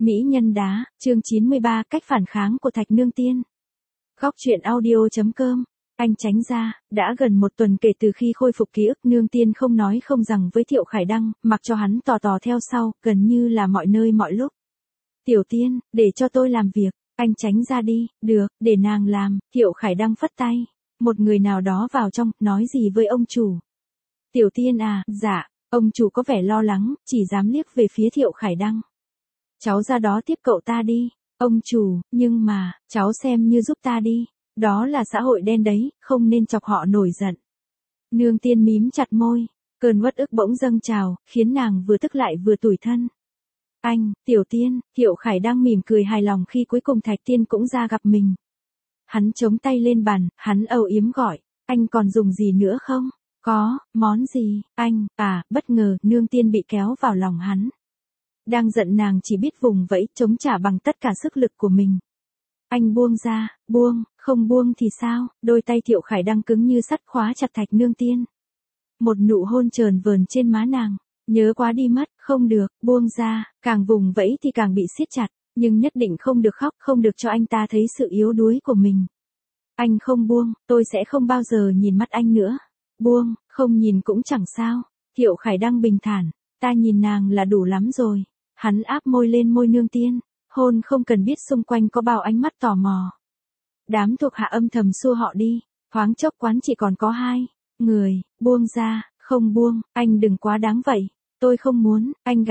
Mỹ nhân đá, chương 93, cách phản kháng của Thạch Nương Tiên. Góc truyện audio.com. Anh tránh ra, đã gần một tuần kể từ khi khôi phục ký ức, Nương Tiên không nói không rằng với Thiệu Khải Đăng, mặc cho hắn tò tò theo sau, gần như là mọi nơi mọi lúc. Tiểu Tiên, để cho tôi làm việc, anh tránh ra đi, được, để nàng làm, Thiệu Khải Đăng phất tay. Một người nào đó vào trong, nói gì với ông chủ. Tiểu Tiên à, dạ, ông chủ có vẻ lo lắng, chỉ dám liếc về phía Thiệu Khải Đăng. Cháu ra đó tiếp cậu ta đi, ông chủ, nhưng mà, cháu xem như giúp ta đi, đó là xã hội đen đấy, không nên chọc họ nổi giận. Nương Tiên mím chặt môi, cơn uất ức bỗng dâng trào, khiến nàng vừa tức lại vừa tủi thân. Anh, Tiểu Tiên, Thiệu Khải Đăng mỉm cười hài lòng khi cuối cùng Thạch Tiên cũng ra gặp mình. Hắn chống tay lên bàn, hắn âu yếm gọi, anh còn dùng gì nữa không? Có, món gì, anh, bất ngờ, Nương Tiên bị kéo vào lòng hắn. Đang giận nàng chỉ biết vùng vẫy, chống trả bằng tất cả sức lực của mình. Anh buông ra, buông, không buông thì sao, đôi tay Thiệu Khải Đăng cứng như sắt khóa chặt Thạch Nương Tiên. Một nụ hôn trờn vờn trên má nàng, nhớ quá đi mất, không được, buông ra, càng vùng vẫy thì càng bị siết chặt, nhưng nhất định không được khóc, không được cho anh ta thấy sự yếu đuối của mình. Anh không buông, tôi sẽ không bao giờ nhìn mắt anh nữa. Buông, không nhìn cũng chẳng sao, Thiệu Khải Đăng bình thản, ta nhìn nàng là đủ lắm rồi. Hắn áp môi lên môi Nương Tiên, hôn không cần biết xung quanh có bao ánh mắt tò mò. Đám thuộc hạ âm thầm xua họ đi, thoáng chốc quán chỉ còn có hai người, buông ra, không buông, anh đừng quá đáng vậy, tôi không muốn, anh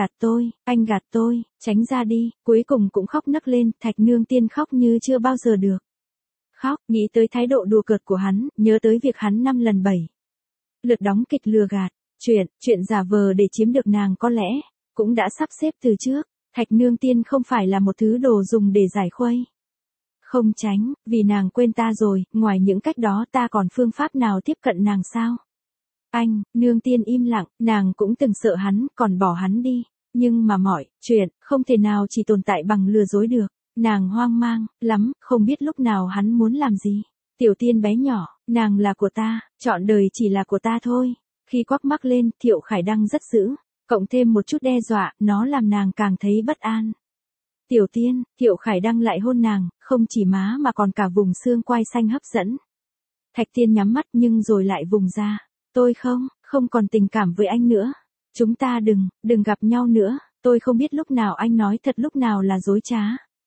gạt tôi, tránh ra đi, cuối cùng cũng khóc nấc lên, Thạch Nương Tiên khóc như chưa bao giờ được. Khóc, nghĩ tới thái độ đùa cợt của hắn, nhớ tới việc hắn 5 lần 7 lượt đóng kịch lừa gạt, chuyện giả vờ để chiếm được nàng có lẽ cũng đã sắp xếp từ trước, Thạch Nương Tiên không phải là một thứ đồ dùng để giải khuây. Không tránh, vì nàng quên ta rồi, ngoài những cách đó ta còn phương pháp nào tiếp cận nàng sao? Anh, Nương Tiên im lặng, nàng cũng từng sợ hắn, còn bỏ hắn đi, nhưng mà mọi chuyện không thể nào chỉ tồn tại bằng lừa dối được. Nàng hoang mang lắm, không biết lúc nào hắn muốn làm gì. Tiểu Tiên bé nhỏ, nàng là của ta, trọn đời chỉ là của ta thôi. Khi quắc mắc lên, Thiệu Khải Đăng rất dữ, cộng thêm một chút đe dọa, nó làm nàng càng thấy bất an. Tiểu Tiên, Thiệu Khải Đăng lại hôn nàng, không chỉ má mà còn cả vùng xương quai xanh hấp dẫn. Thạch Tiên nhắm mắt nhưng rồi lại vùng ra. Tôi không còn tình cảm với anh nữa. Chúng ta đừng gặp nhau nữa. Tôi không biết lúc nào anh nói thật lúc nào là dối trá.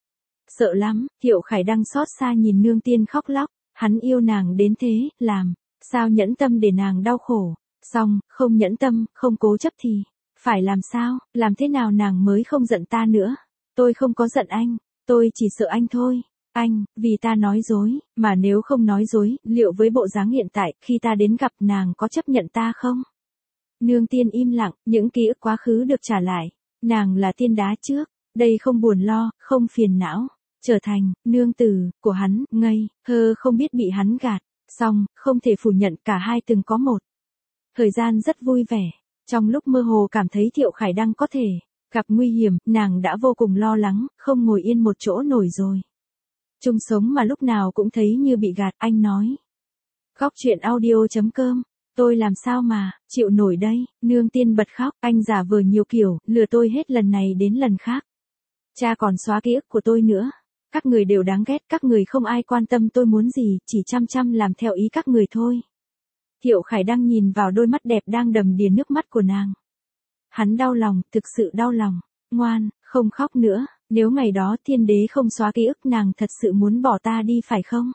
Sợ lắm, Thiệu Khải Đăng xót xa nhìn Nương Tiên khóc lóc. Hắn yêu nàng đến thế, làm sao nhẫn tâm để nàng đau khổ. Xong, không nhẫn tâm, không cố chấp thì phải làm sao, làm thế nào nàng mới không giận ta nữa. Tôi không có giận anh, tôi chỉ sợ anh thôi. Anh, vì ta nói dối, mà nếu không nói dối, liệu với bộ dáng hiện tại, khi ta đến gặp nàng có chấp nhận ta không? Nương Tiên im lặng, những ký ức quá khứ được trả lại. Nàng là tiên đá trước, đây không buồn lo, không phiền não, trở thành nương tử của hắn, ngây thơ không biết bị hắn gạt. Xong, không thể phủ nhận cả hai từng có một thời gian rất vui vẻ. Trong lúc mơ hồ cảm thấy Thiệu Khải Đăng có thể gặp nguy hiểm, nàng đã vô cùng lo lắng, không ngồi yên một chỗ nổi rồi. Chung sống mà lúc nào cũng thấy như bị gạt, anh nói. Góc truyện audio.com, tôi làm sao mà chịu nổi đây, Nương Tiên bật khóc, anh giả vờ nhiều kiểu, lừa tôi hết lần này đến lần khác. Cha còn xóa ký ức của tôi nữa. Các người đều đáng ghét, các người không ai quan tâm tôi muốn gì, chỉ chăm làm theo ý các người thôi. Thiệu Khải Đăng nhìn vào đôi mắt đẹp đang đầm đìa nước mắt của nàng. Hắn đau lòng, thực sự đau lòng. Ngoan, không khóc nữa, nếu ngày đó Thiên Đế không xóa ký ức nàng thật sự muốn bỏ ta đi phải không?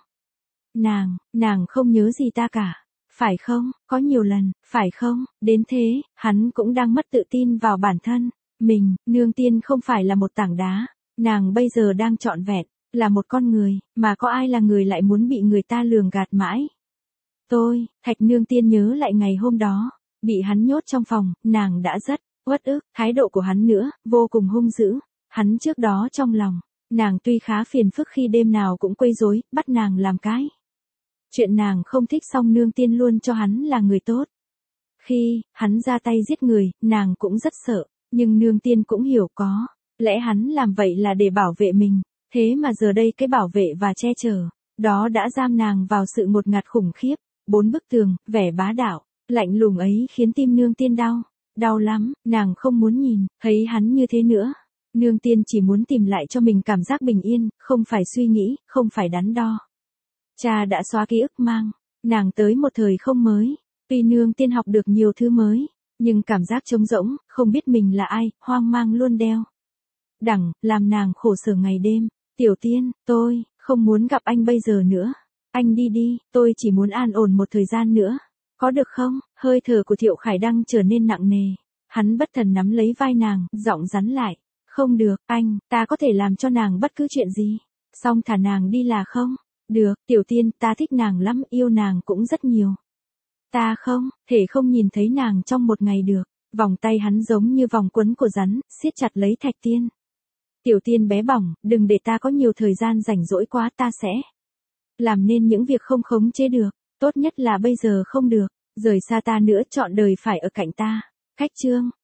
Nàng không nhớ gì ta cả, phải không, có nhiều lần, phải không, đến thế, hắn cũng đang mất tự tin vào bản thân. Mình, Nương Tiên không phải là một tảng đá, nàng bây giờ đang trọn vẹn, là một con người, mà có ai là người lại muốn bị người ta lường gạt mãi. Thạch Nương Tiên nhớ lại ngày hôm đó, bị hắn nhốt trong phòng, nàng đã rất uất ức, thái độ của hắn nữa, vô cùng hung dữ. Hắn trước đó trong lòng, nàng tuy khá phiền phức khi đêm nào cũng quấy rối, bắt nàng làm cái chuyện nàng không thích, xong Nương Tiên luôn cho hắn là người tốt. Khi hắn ra tay giết người, nàng cũng rất sợ, nhưng Nương Tiên cũng hiểu có lẽ hắn làm vậy là để bảo vệ mình, thế mà giờ đây cái bảo vệ và che chở đó đã giam nàng vào sự ngột ngạt khủng khiếp. 4 bức tường, vẻ bá đạo, lạnh lùng ấy khiến tim Nương Tiên đau lắm, nàng không muốn nhìn thấy hắn như thế nữa. Nương tiên chỉ muốn tìm lại cho mình cảm giác bình yên, không phải suy nghĩ, không phải đắn đo. Cha đã xóa ký ức mang nàng tới một thời không mới. Tuy nương tiên học được nhiều thứ mới, nhưng cảm giác trống rỗng, không biết mình là ai, hoang mang luôn đeo đẳng, làm nàng khổ sở ngày đêm. Tiểu Tiên, tôi không muốn gặp anh bây giờ nữa. Anh đi đi, tôi chỉ muốn an ổn một thời gian nữa. Có được không? Hơi thở của Thiệu Khải Đăng trở nên nặng nề. Hắn bất thần nắm lấy vai nàng, giọng rắn lại. Không được, anh, ta có thể làm cho nàng bất cứ chuyện gì. Xong thả nàng đi là không? Được, Tiểu Tiên, ta thích nàng lắm, yêu nàng cũng rất nhiều. Ta không thể không nhìn thấy nàng trong một ngày được. Vòng tay hắn giống như vòng quấn của rắn, siết chặt lấy Thạch Tiên. Tiểu Tiên bé bỏng, đừng để ta có nhiều thời gian rảnh rỗi quá, ta sẽ làm nên những việc không khống chế được. Tốt nhất là bây giờ không được, rời xa ta nữa, trọn đời phải ở cạnh ta. Khách chương.